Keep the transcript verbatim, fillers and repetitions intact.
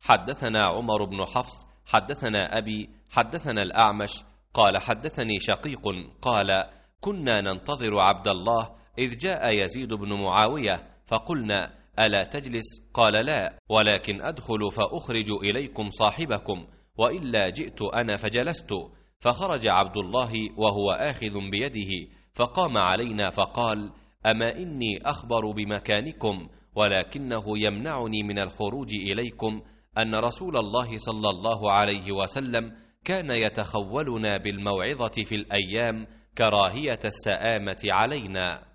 حدثنا عمر بن حفص حدثنا أبي حدثنا الأعمش قال حدثني شقيق قال كنا ننتظر عبد الله إذ جاء يزيد بن معاوية فقلنا ألا تجلس؟ قال لا، ولكن أدخل فأخرج إليكم صاحبكم، وإلا جئت أنا فجلست. فخرج عبد الله وهو آخذ بيده فقام علينا فقال أما إني أخبر بمكانكم، ولكنه يمنعني من الخروج إليكم أن رسول الله صلى الله عليه وسلم كان يتخولنا بالموعظة في الأيام كراهية السآمة علينا.